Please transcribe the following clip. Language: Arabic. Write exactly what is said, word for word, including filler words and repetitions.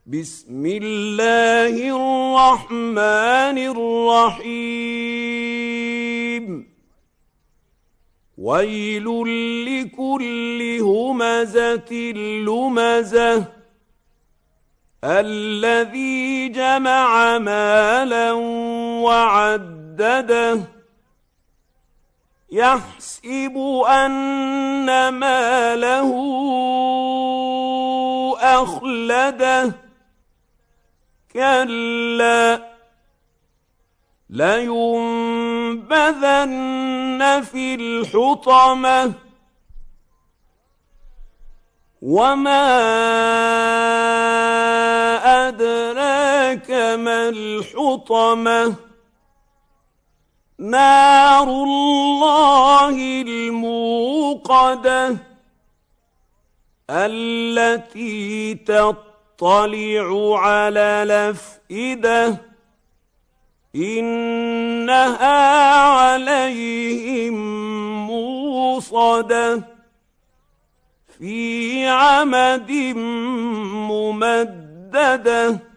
بسم الله الرحمن الرحيم ويل لكل همزة لمزة الذي جمع مالا وعدده يحسب أن ماله أخلده كلا لينبذن في الحطمة وما أدراك ما الحطمة نار الله الموقدة التي تطلع على الأفئدة إنها عليهم موصدة في عمد ممددة.